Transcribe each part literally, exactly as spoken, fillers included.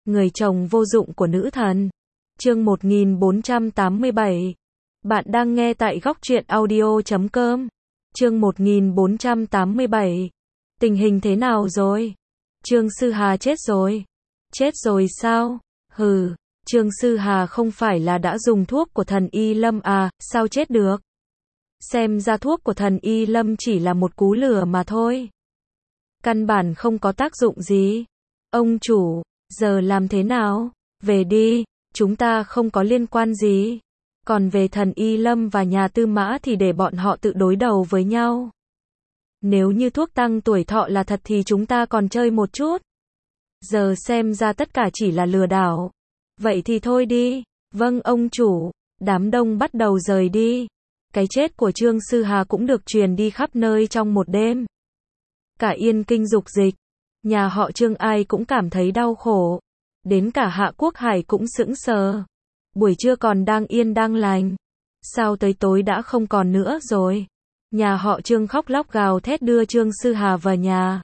Người chồng vô dụng của nữ thần. Chương một nghìn bốn trăm tám mươi bảy. Bạn đang nghe tại góc truyện audio chấm com. Chương một nghìn bốn trăm tám mươi bảy. Tình hình thế nào rồi? Trương Sư Hà chết rồi. Chết rồi sao? Hừ, Trương Sư Hà không phải là đã dùng thuốc của thần Y Lâm à, sao chết được? Xem ra thuốc của thần Y Lâm chỉ là một cú lừa mà thôi. Căn bản không có tác dụng gì. Ông chủ, giờ làm thế nào? Về đi, chúng ta không có liên quan gì. Còn về thần Y Lâm và nhà Tư Mã thì để bọn họ tự đối đầu với nhau. Nếu như thuốc tăng tuổi thọ là thật thì chúng ta còn chơi một chút. Giờ xem ra tất cả chỉ là lừa đảo. Vậy thì thôi đi. Vâng ông chủ. Đám đông bắt đầu rời đi. Cái chết của Trương Sư Hà cũng được truyền đi khắp nơi trong một đêm. Cả Yên Kinh dục dịch. Nhà họ Trương ai cũng cảm thấy đau khổ. Đến cả Hạ Quốc Hải cũng sững sờ. Buổi trưa còn đang yên đang lành. Sao tới tối đã không còn nữa rồi? Nhà họ Trương khóc lóc gào thét đưa Trương Sư Hà vào nhà.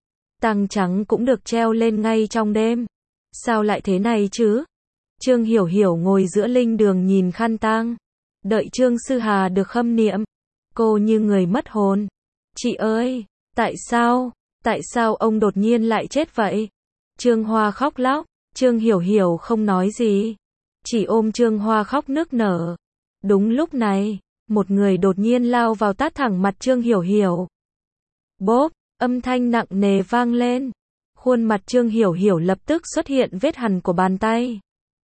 Tang trắng cũng được treo lên ngay trong đêm. Sao lại thế này chứ? Trương Hiểu Hiểu ngồi giữa linh đường nhìn khăn tang. Đợi Trương Sư Hà được khâm niệm. Cô như người mất hồn. Chị ơi, tại sao? Tại sao ông đột nhiên lại chết vậy? Trương Hoa khóc lóc. Trương Hiểu Hiểu không nói gì. Chỉ ôm Trương Hoa khóc nức nở. Đúng lúc này, một người đột nhiên lao vào tát thẳng mặt Trương Hiểu Hiểu. Bốp, âm thanh nặng nề vang lên. Khuôn mặt Trương Hiểu Hiểu lập tức xuất hiện vết hằn của bàn tay.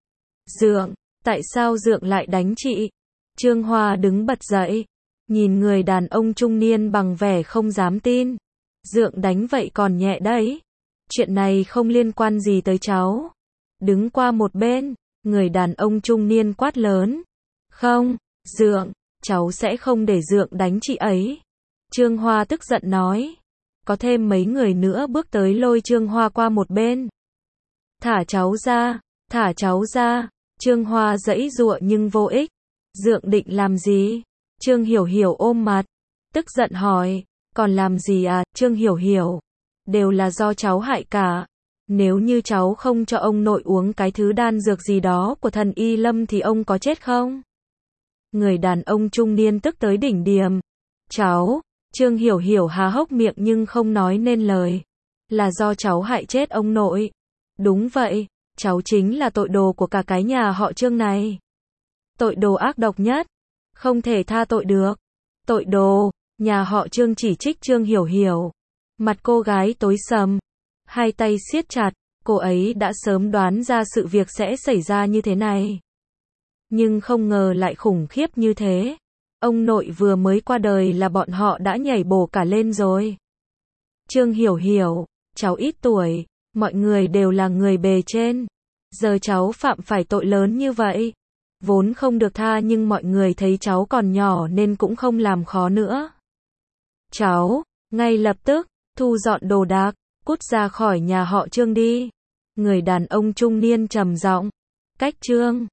Dượng, tại sao Dượng lại đánh chị? Trương Hoa đứng bật dậy, nhìn người đàn ông trung niên bằng vẻ không dám tin. Dượng đánh vậy còn nhẹ đấy. Chuyện này không liên quan gì tới cháu. Đứng qua một bên, người đàn ông trung niên quát lớn. Không, Dượng, cháu sẽ không để Dượng đánh chị ấy. Trương Hoa tức giận nói. Có thêm mấy người nữa bước tới lôi Trương Hoa qua một bên. Thả cháu ra, thả cháu ra. Trương Hoa giãy giụa nhưng vô ích. Dượng định làm gì? Trương Hiểu Hiểu ôm mặt, tức giận hỏi. Còn làm gì à, Trương Hiểu Hiểu? Đều là do cháu hại cả. Nếu như cháu không cho ông nội uống cái thứ đan dược gì đó của thần Y Lâm thì ông có chết không? Người đàn ông trung niên tức tới đỉnh điểm. Cháu, Trương Hiểu Hiểu há hốc miệng nhưng không nói nên lời. Là do cháu hại chết ông nội. Đúng vậy, cháu chính là tội đồ của cả cái nhà họ Trương này. Tội đồ ác độc nhất. Không thể tha tội được. Tội đồ, nhà họ Trương chỉ trích Trương Hiểu Hiểu. Mặt cô gái tối sầm. Hai tay siết chặt, cô ấy đã sớm đoán ra sự việc sẽ xảy ra như thế này. Nhưng không ngờ lại khủng khiếp như thế. Ông nội vừa mới qua đời là bọn họ đã nhảy bổ cả lên rồi. Trương Hiểu Hiểu, cháu ít tuổi, mọi người đều là người bề trên. Giờ cháu phạm phải tội lớn như vậy. Vốn không được tha nhưng mọi người thấy cháu còn nhỏ nên cũng không làm khó nữa. Cháu, ngay lập tức, thu dọn đồ đạc, cút ra khỏi nhà họ Trương đi. Người đàn ông trung niên trầm giọng. Cách Trương